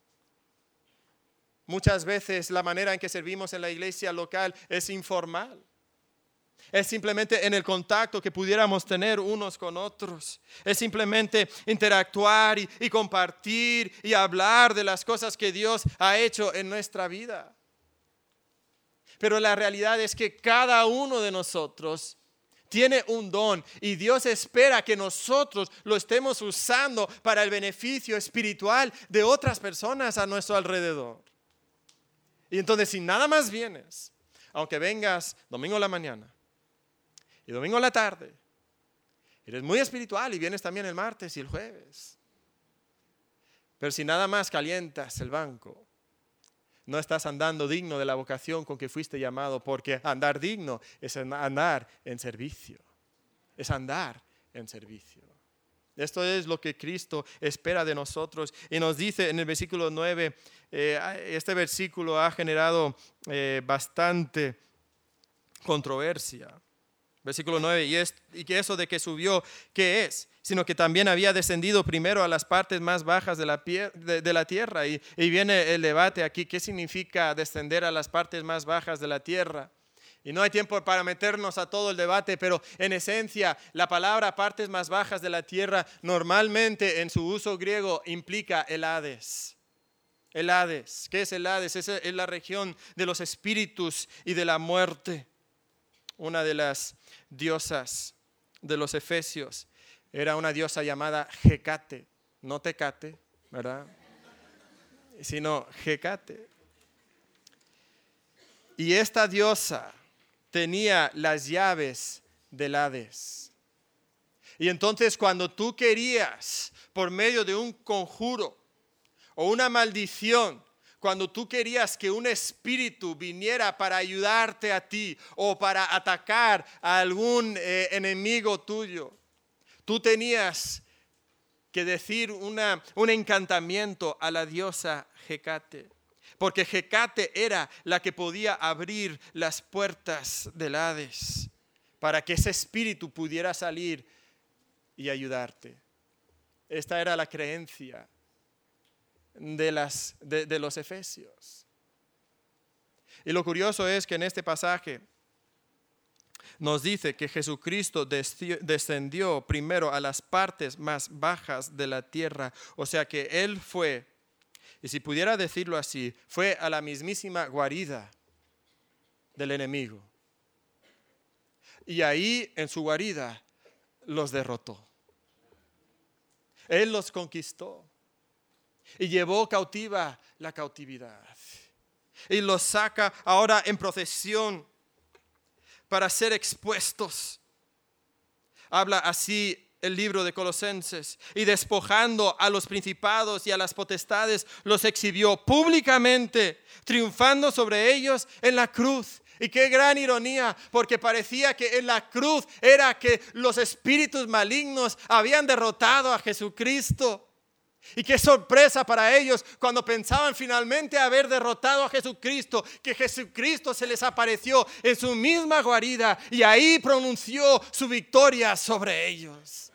Muchas veces la manera en que servimos en la iglesia local es informal. Es simplemente en el contacto que pudiéramos tener unos con otros. Es simplemente interactuar y, y compartir y hablar de las cosas que Dios ha hecho en nuestra vida. Pero la realidad es que cada uno de nosotros tiene un don y Dios espera que nosotros lo estemos usando para el beneficio espiritual de otras personas a nuestro alrededor. Y entonces si nada más vienes, aunque vengas domingo en la mañana y domingo en la tarde, eres muy espiritual y vienes también el martes y el jueves. Pero si nada más calientas el banco, no estás andando digno de la vocación con que fuiste llamado, porque andar digno es andar en servicio. Es andar en servicio. Esto es lo que Cristo espera de nosotros. Y nos dice en el versículo nueve, eh, este versículo ha generado eh, bastante controversia. Versículo nueve, y, es, y que eso de que subió, ¿qué es? Sino que también había descendido primero a las partes más bajas de la, pie, de, de la tierra. Y, y viene el debate aquí, ¿qué significa descender a las partes más bajas de la tierra? Y no hay tiempo para meternos a todo el debate, pero en esencia la palabra partes más bajas de la tierra normalmente en su uso griego implica el Hades. El Hades, ¿qué es el Hades? Es, es la región de los espíritus y de la muerte. Una de las diosas de los efesios era una diosa llamada Hecate, no Tecate, ¿verdad? Sino Hecate. Y esta diosa tenía las llaves del Hades. Y entonces cuando tú querías, por medio de un conjuro o una maldición, cuando tú querías que un espíritu viniera para ayudarte a ti o para atacar a algún eh, enemigo tuyo, tú tenías que decir una, un encantamiento a la diosa Hecate, porque Hecate era la que podía abrir las puertas del Hades para que ese espíritu pudiera salir y ayudarte. Esta era la creencia de, las, de, de los efesios. Y lo curioso es que en este pasaje nos dice que Jesucristo descendió primero a las partes más bajas de la tierra. O sea que Él fue, y si pudiera decirlo así, fue a la mismísima guarida del enemigo. Y ahí en su guarida los derrotó. Él los conquistó y llevó cautiva la cautividad. Y los saca ahora en procesión para ser expuestos. Habla así el libro de Colosenses. Y despojando a los principados y a las potestades, los exhibió públicamente, triunfando sobre ellos en la cruz. Y qué gran ironía, porque parecía que en la cruz era que los espíritus malignos habían derrotado a Jesucristo. Y qué sorpresa para ellos cuando pensaban finalmente haber derrotado a Jesucristo, que Jesucristo se les apareció en su misma guarida y ahí pronunció su victoria sobre ellos.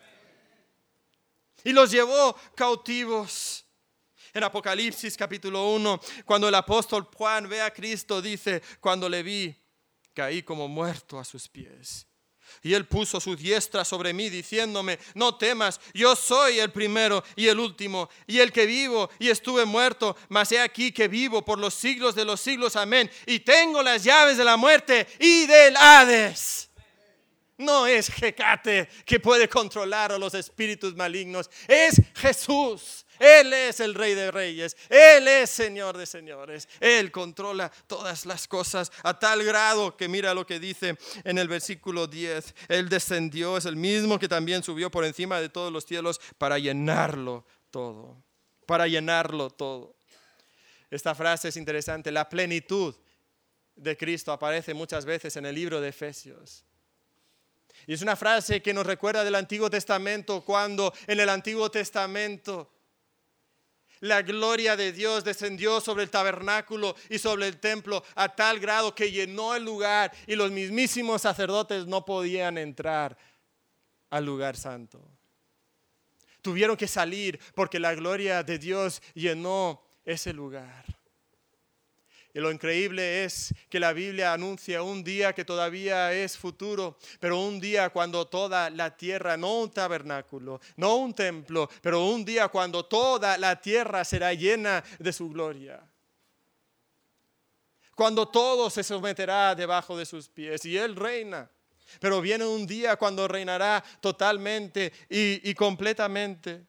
Y los llevó cautivos. En Apocalipsis capítulo uno, cuando el apóstol Juan ve a Cristo, dice: cuando le vi, caí como muerto a sus pies. Y Él puso su diestra sobre mí, diciéndome: no temas, yo soy el primero y el último, y el que vivo y estuve muerto, mas he aquí que vivo por los siglos de los siglos, amén. Y tengo las llaves de la muerte y del Hades. No es Hecate que puede controlar a los espíritus malignos, es Jesús. Él es el Rey de Reyes, Él es Señor de Señores. Él controla todas las cosas a tal grado que mira lo que dice en el versículo diez. Él descendió, es el mismo que también subió por encima de todos los cielos para llenarlo todo, para llenarlo todo. Esta frase es interesante. La plenitud de Cristo aparece muchas veces en el libro de Efesios. Y es una frase que nos recuerda del Antiguo Testamento, cuando en el Antiguo Testamento la gloria de Dios descendió sobre el tabernáculo y sobre el templo a tal grado que llenó el lugar y los mismísimos sacerdotes no podían entrar al lugar santo. Tuvieron que salir porque la gloria de Dios llenó ese lugar. Y lo increíble es que la Biblia anuncia un día que todavía es futuro, pero un día cuando toda la tierra, no un tabernáculo, no un templo, pero un día cuando toda la tierra será llena de su gloria. Cuando todo se someterá debajo de sus pies y Él reina. Pero viene un día cuando reinará totalmente y, y completamente.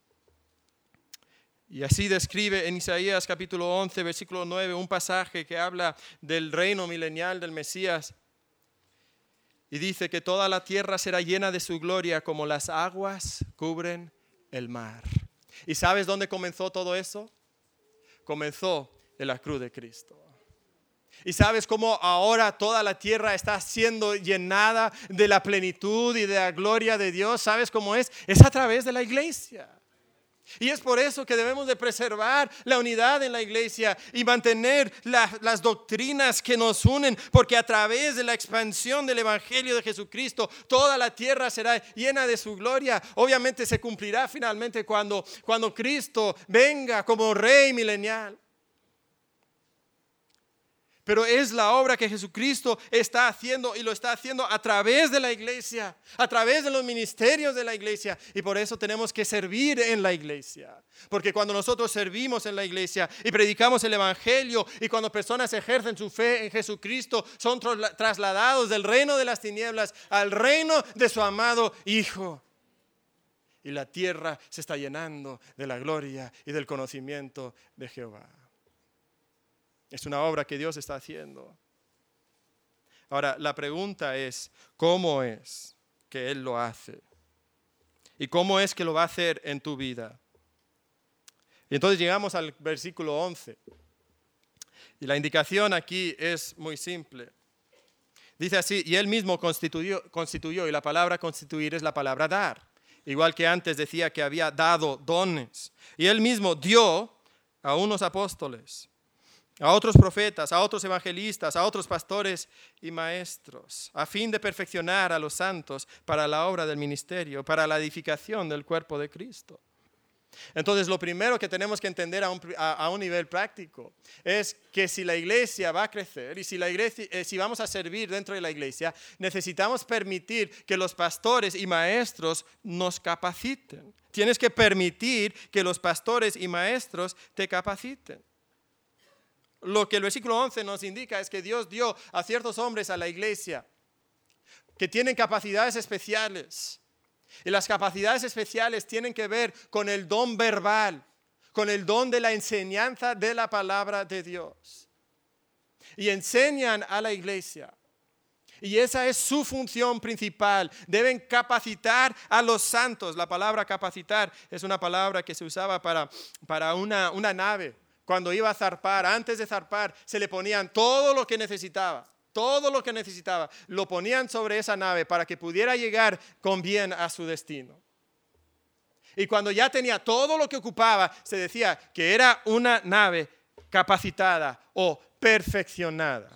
Y así describe en Isaías capítulo once, versículo nueve, un pasaje que habla del reino milenial del Mesías. Y dice que toda la tierra será llena de su gloria como las aguas cubren el mar. ¿Y sabes dónde comenzó todo eso? Comenzó en la cruz de Cristo. ¿Y sabes cómo ahora toda la tierra está siendo llenada de la plenitud y de la gloria de Dios? ¿Sabes cómo es? Es a través de la iglesia. Y es por eso que debemos de preservar la unidad en la iglesia y mantener la, las doctrinas que nos unen, porque a través de la expansión del Evangelio de Jesucristo, toda la tierra será llena de su gloria. Obviamente se cumplirá finalmente cuando, cuando Cristo venga como Rey milenial. Pero es la obra que Jesucristo está haciendo y lo está haciendo a través de la iglesia, a través de los ministerios de la iglesia. Y por eso tenemos que servir en la iglesia. Porque cuando nosotros servimos en la iglesia y predicamos el Evangelio y cuando personas ejercen su fe en Jesucristo, son trasladados del reino de las tinieblas al reino de su amado Hijo. Y la tierra se está llenando de la gloria y del conocimiento de Jehová. Es una obra que Dios está haciendo. Ahora, la pregunta es, ¿cómo es que Él lo hace? ¿Y cómo es que lo va a hacer en tu vida? Y entonces llegamos al versículo once. Y la indicación aquí es muy simple. Dice así, y él mismo constituyó, constituyó, y la palabra constituir es la palabra dar. Igual que antes decía que había dado dones. Y él mismo dio a unos apóstoles, a otros profetas, a otros evangelistas, a otros pastores y maestros, a fin de perfeccionar a los santos para la obra del ministerio, para la edificación del cuerpo de Cristo. Entonces, lo primero que tenemos que entender a un, a, a un nivel práctico es que si la iglesia va a crecer y si, la iglesia, eh, si vamos a servir dentro de la iglesia, necesitamos permitir que los pastores y maestros nos capaciten. Tienes que permitir que los pastores y maestros te capaciten. Lo que el versículo once nos indica es que Dios dio a ciertos hombres a la iglesia que tienen capacidades especiales. Y las capacidades especiales tienen que ver con el don verbal, con el don de la enseñanza de la palabra de Dios. Y enseñan a la iglesia. Y esa es su función principal. Deben capacitar a los santos. La palabra capacitar es una palabra que se usaba para, para una, una nave. Cuando iba a zarpar, antes de zarpar, se le ponían todo lo que necesitaba. Todo lo que necesitaba, lo ponían sobre esa nave para que pudiera llegar con bien a su destino. Y cuando ya tenía todo lo que ocupaba, se decía que era una nave capacitada o perfeccionada.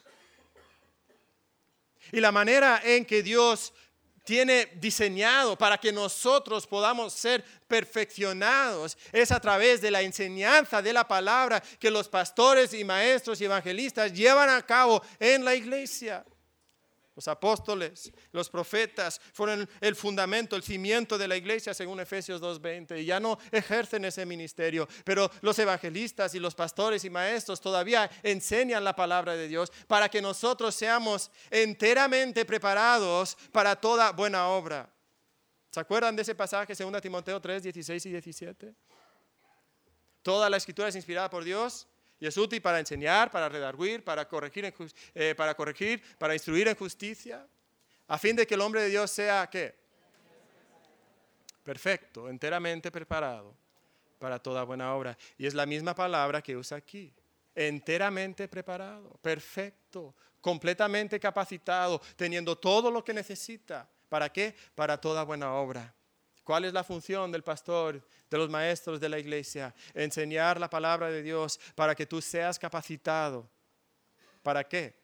Y la manera en que Dios tiene diseñado para que nosotros podamos ser perfeccionados es a través de la enseñanza de la palabra que los pastores y maestros y evangelistas llevan a cabo en la iglesia. Los apóstoles, los profetas fueron el fundamento, el cimiento de la iglesia según Efesios dos veinte y ya no ejercen ese ministerio, pero los evangelistas y los pastores y maestros todavía enseñan la palabra de Dios para que nosotros seamos enteramente preparados para toda buena obra. ¿Se acuerdan de ese pasaje, segunda Timoteo tres, dieciséis y diecisiete? Toda la escritura es inspirada por Dios y es útil para enseñar, para redarguir, para corregir, en, eh, para corregir, para instruir en justicia, a fin de que el hombre de Dios sea, ¿qué? Perfecto, enteramente preparado para toda buena obra. Y es la misma palabra que usa aquí. Enteramente preparado, perfecto, completamente capacitado, teniendo todo lo que necesita. ¿Para qué? Para toda buena obra. ¿Cuál es la función del pastor, de los maestros de la iglesia? Enseñar la palabra de Dios para que tú seas capacitado. ¿Para qué?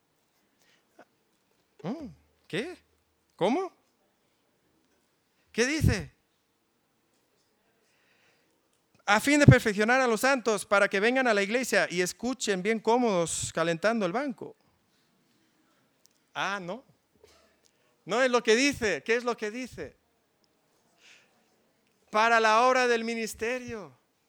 ¿Qué? ¿Cómo? ¿Qué dice? A fin de perfeccionar a los santos para que vengan a la iglesia y escuchen bien cómodos calentando el banco. Ah, no. No es lo que dice. ¿Qué es lo que dice? Para la obra del ministerio.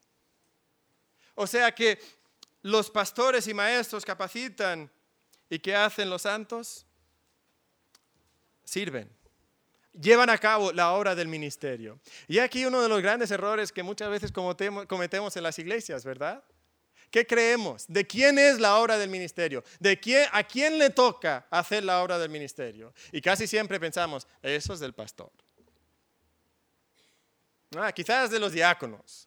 O sea que los pastores y maestros capacitan. ¿Y qué hacen los santos? Sirven. Llevan a cabo la obra del ministerio. Y aquí uno de los grandes errores que muchas veces cometemos en las iglesias, ¿verdad? ¿Qué creemos? ¿De quién es la obra del ministerio? ¿De quién, a quién le toca hacer la obra del ministerio? Y casi siempre pensamos, eso es del pastor. Ah, quizás de los diáconos.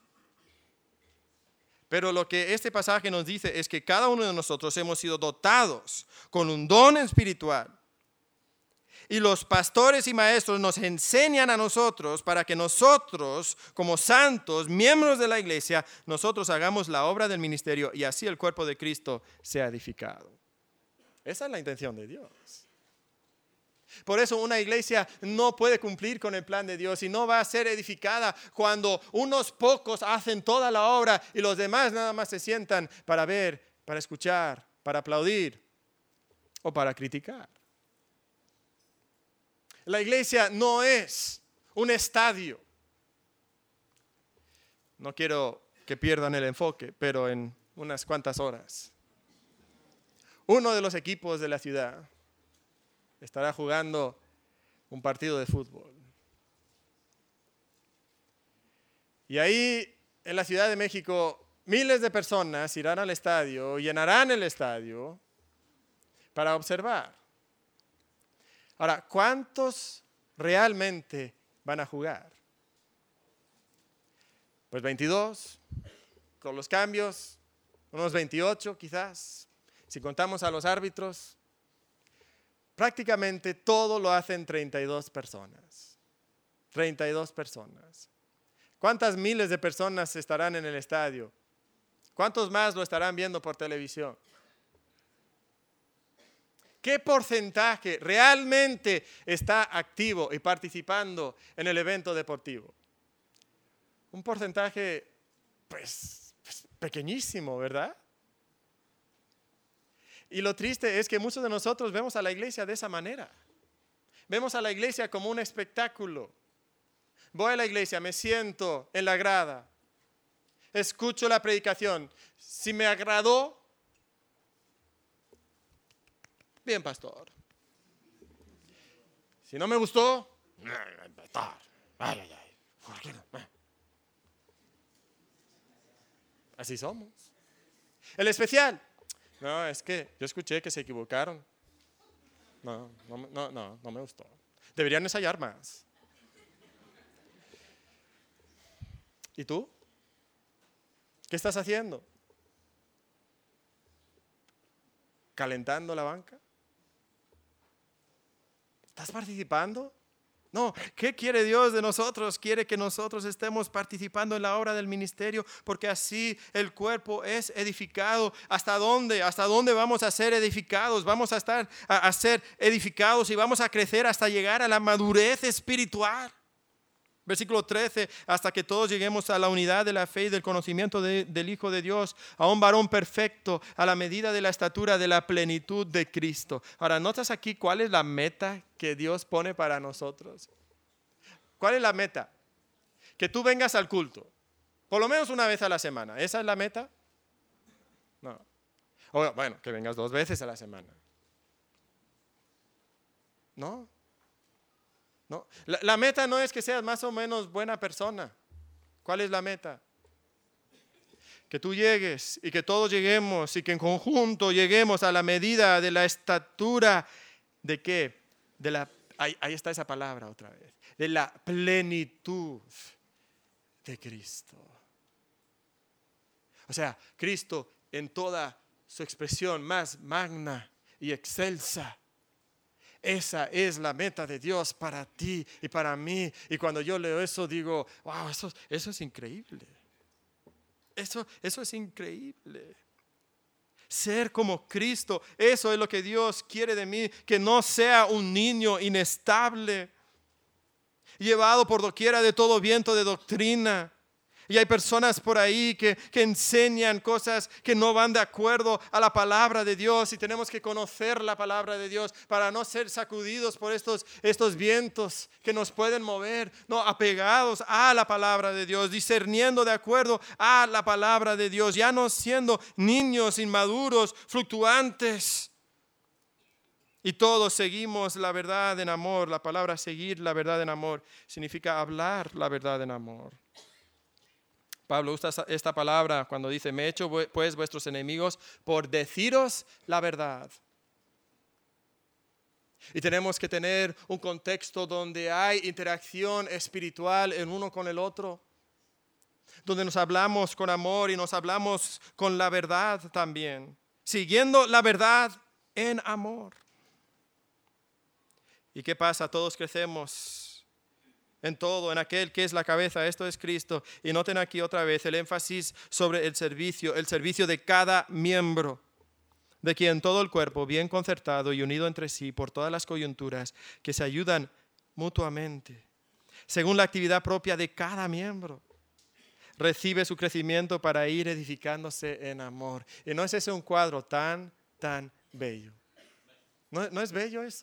Pero lo que este pasaje nos dice es que cada uno de nosotros hemos sido dotados con un don espiritual. Y los pastores y maestros nos enseñan a nosotros para que nosotros, como santos, miembros de la iglesia, nosotros hagamos la obra del ministerio y así el cuerpo de Cristo sea edificado. Esa es la intención de Dios. Por eso una iglesia no puede cumplir con el plan de Dios y no va a ser edificada cuando unos pocos hacen toda la obra y los demás nada más se sientan para ver, para escuchar, para aplaudir o para criticar. La iglesia no es un estadio. No quiero que pierdan el enfoque, pero en unas cuantas horas, uno de los equipos de la ciudad estará jugando un partido de fútbol. Y ahí, en la Ciudad de México, miles de personas irán al estadio, llenarán el estadio para observar. Ahora, ¿cuántos realmente van a jugar? Pues veintidós, con los cambios, unos veintiocho quizás. Si contamos a los árbitros, prácticamente todo lo hacen treinta y dos personas. treinta y dos personas. ¿Cuántas miles de personas estarán en el estadio? ¿Cuántos más lo estarán viendo por televisión? ¿Qué porcentaje realmente está activo y participando en el evento deportivo? Un porcentaje, pues, pues pequeñísimo, ¿verdad? Y lo triste es que muchos de nosotros vemos a la iglesia de esa manera. Vemos a la iglesia como un espectáculo. Voy a la iglesia, me siento en la grada, escucho la predicación. Si me agradó, bien, pastor. Si no me gustó, pastor. Ay, ay, ay. ¿Por qué no? Así somos. El especial. No, es que yo escuché que se equivocaron. No, no, no, no, no me gustó. Deberían ensayar más. ¿Y tú? ¿Qué estás haciendo? ¿Calentando la banca? ¿Estás participando? No, ¿qué quiere Dios de nosotros? Quiere que nosotros estemos participando en la obra del ministerio, porque así el cuerpo es edificado. ¿Hasta dónde? ¿Hasta dónde vamos a ser edificados? Vamos a estar a, a ser edificados y vamos a crecer hasta llegar a la madurez espiritual. Versículo trece, hasta que todos lleguemos a la unidad de la fe y del conocimiento de, del Hijo de Dios, a un varón perfecto, a la medida de la estatura de la plenitud de Cristo. Ahora, ¿notas aquí cuál es la meta que Dios pone para nosotros? ¿Cuál es la meta? Que tú vengas al culto, por lo menos una vez a la semana. ¿Esa es la meta? No. O, bueno, que vengas dos veces a la semana. No. No, la, la meta no es que seas más o menos buena persona. ¿Cuál es la meta? Que tú llegues y que todos lleguemos y que en conjunto lleguemos a la medida de la estatura de qué? De la, ahí, ahí está esa palabra otra vez. De la plenitud de Cristo. O sea, Cristo en toda su expresión más magna y excelsa. Esa es la meta de Dios para ti y para mí. Y cuando yo leo eso digo, wow, eso, eso es increíble. Eso, eso es increíble. Ser como Cristo, eso es lo que Dios quiere de mí. Que no sea un niño inestable, llevado por doquiera de todo viento de doctrina. Y hay personas por ahí que, que enseñan cosas que no van de acuerdo a la palabra de Dios, y tenemos que conocer la palabra de Dios para no ser sacudidos por estos, estos vientos que nos pueden mover, no, apegados a la palabra de Dios, discerniendo de acuerdo a la palabra de Dios, ya no siendo niños inmaduros, fluctuantes. Y todos seguimos la verdad en amor. La palabra seguir la verdad en amor significa hablar la verdad en amor. Pablo usa esta palabra cuando dice, me he hecho pues vuestros enemigos por deciros la verdad. Y tenemos que tener un contexto donde hay interacción espiritual en uno con el otro, donde nos hablamos con amor y nos hablamos con la verdad también, siguiendo la verdad en amor. ¿Y qué pasa? Todos crecemos en todo, en aquel que es la cabeza, esto es Cristo. Y noten aquí otra vez el énfasis sobre el servicio, el servicio de cada miembro, de quien todo el cuerpo, bien concertado y unido entre sí por todas las coyunturas, que se ayudan mutuamente, según la actividad propia de cada miembro, recibe su crecimiento para ir edificándose en amor. Y no es ese un cuadro tan, tan bello. ¿No, no es bello eso?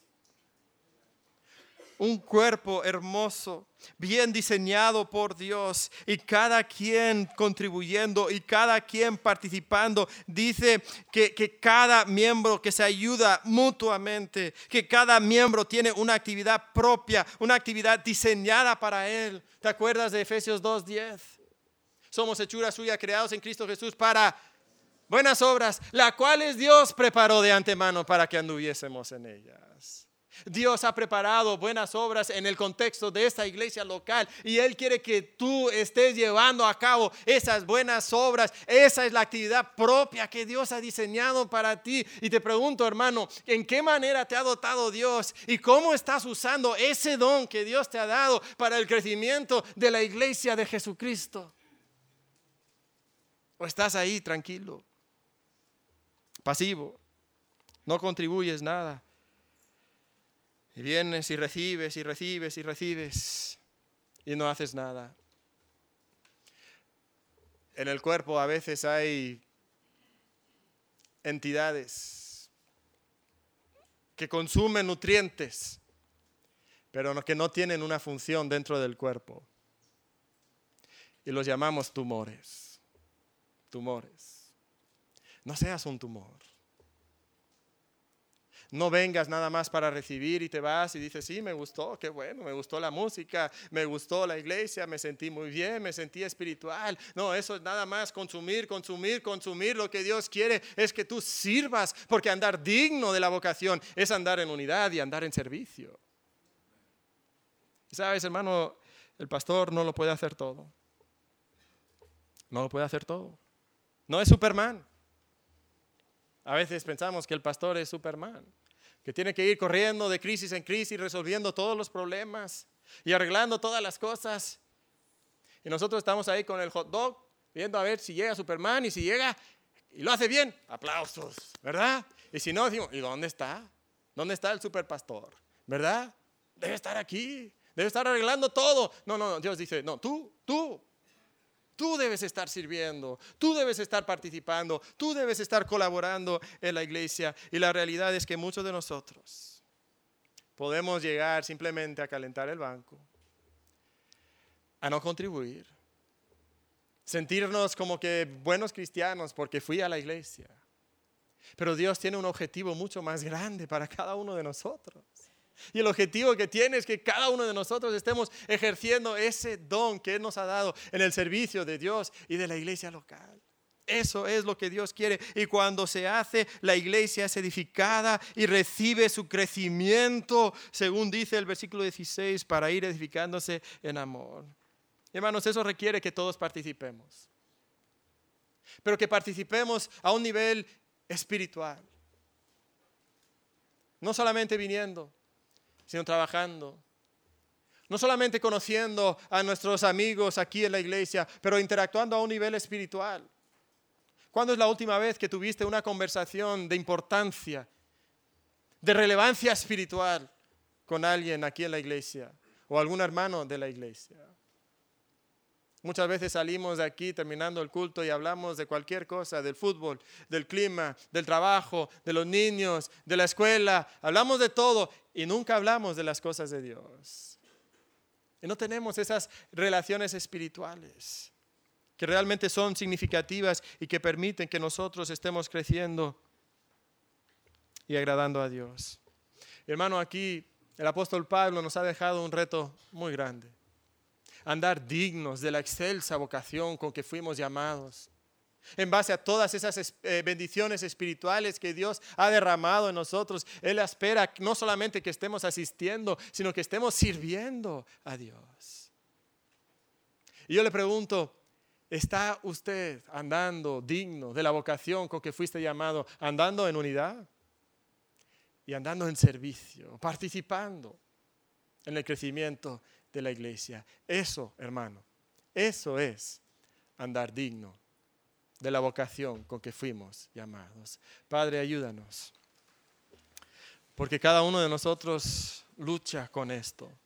Un cuerpo hermoso, bien diseñado por Dios, y cada quien contribuyendo y cada quien participando. Dice que, que cada miembro que se ayuda mutuamente, que cada miembro tiene una actividad propia, una actividad diseñada para él. ¿Te acuerdas de Efesios dos diez? Somos hechura suya, creados en Cristo Jesús para buenas obras, las cuales Dios preparó de antemano para que anduviésemos en ellas. Dios ha preparado buenas obras en el contexto de esta iglesia local y Él quiere que tú estés llevando a cabo esas buenas obras. Esa es la actividad propia que Dios ha diseñado para ti. Y te pregunto, hermano, ¿en qué manera te ha dotado Dios? ¿Y cómo estás usando ese don que Dios te ha dado para el crecimiento de la iglesia de Jesucristo? ¿O estás ahí tranquilo, pasivo, no contribuyes nada? Y vienes y recibes y recibes y recibes y no haces nada. En el cuerpo a veces hay entidades que consumen nutrientes, pero que no tienen una función dentro del cuerpo. Y los llamamos tumores. Tumores. No seas un tumor. No vengas nada más para recibir y te vas y dices, sí, me gustó, qué bueno, me gustó la música, me gustó la iglesia, me sentí muy bien, me sentí espiritual. No, eso es nada más consumir, consumir, consumir. Lo que Dios quiere es que tú sirvas, porque andar digno de la vocación es andar en unidad y andar en servicio. ¿Sabes, hermano? El pastor no lo puede hacer todo. No lo puede hacer todo. No es Superman. A veces pensamos que el pastor es Superman, que tiene que ir corriendo de crisis en crisis, resolviendo todos los problemas y arreglando todas las cosas. Y nosotros estamos ahí con el hot dog, viendo a ver si llega Superman, y si llega y lo hace bien, aplausos, ¿verdad? Y si no, decimos, ¿y dónde está? ¿Dónde está el superpastor? ¿Verdad? Debe estar aquí, debe estar arreglando todo. No, no, no, Dios dice, no, tú, tú. Tú debes estar sirviendo, tú debes estar participando, tú debes estar colaborando en la iglesia. Y la realidad es que muchos de nosotros podemos llegar simplemente a calentar el banco, a no contribuir, sentirnos como que buenos cristianos porque fui a la iglesia. Pero Dios tiene un objetivo mucho más grande para cada uno de nosotros. Y el objetivo que tiene es que cada uno de nosotros estemos ejerciendo ese don que Él nos ha dado en el servicio de Dios y de la iglesia local. Eso es lo que Dios quiere. Y cuando se hace, la iglesia es edificada y recibe su crecimiento, según dice el versículo dieciséis, para ir edificándose en amor. Hermanos, eso requiere que todos participemos. Pero que participemos a un nivel espiritual. No solamente viniendo, sino trabajando. No solamente conociendo a nuestros amigos aquí en la iglesia, pero interactuando a un nivel espiritual. ¿Cuándo es la última vez que tuviste una conversación de importancia, de relevancia espiritual con alguien aquí en la iglesia o algún hermano de la iglesia? Muchas veces salimos de aquí terminando el culto y hablamos de cualquier cosa, del fútbol, del clima, del trabajo, de los niños, de la escuela. Hablamos de todo y nunca hablamos de las cosas de Dios. Y no tenemos esas relaciones espirituales que realmente son significativas y que permiten que nosotros estemos creciendo y agradando a Dios. Hermano, aquí el apóstol Pablo nos ha dejado un reto muy grande. Andar dignos de la excelsa vocación con que fuimos llamados, en base a todas esas bendiciones espirituales que Dios ha derramado en nosotros. Él espera no solamente que estemos asistiendo, sino que estemos sirviendo a Dios. Y yo le pregunto, ¿está usted andando digno de la vocación con que fuiste llamado, andando en unidad y andando en servicio, participando en el crecimiento de la iglesia? Eso, hermano, eso es andar digno de la vocación con que fuimos llamados. Padre, ayúdanos, porque cada uno de nosotros lucha con esto.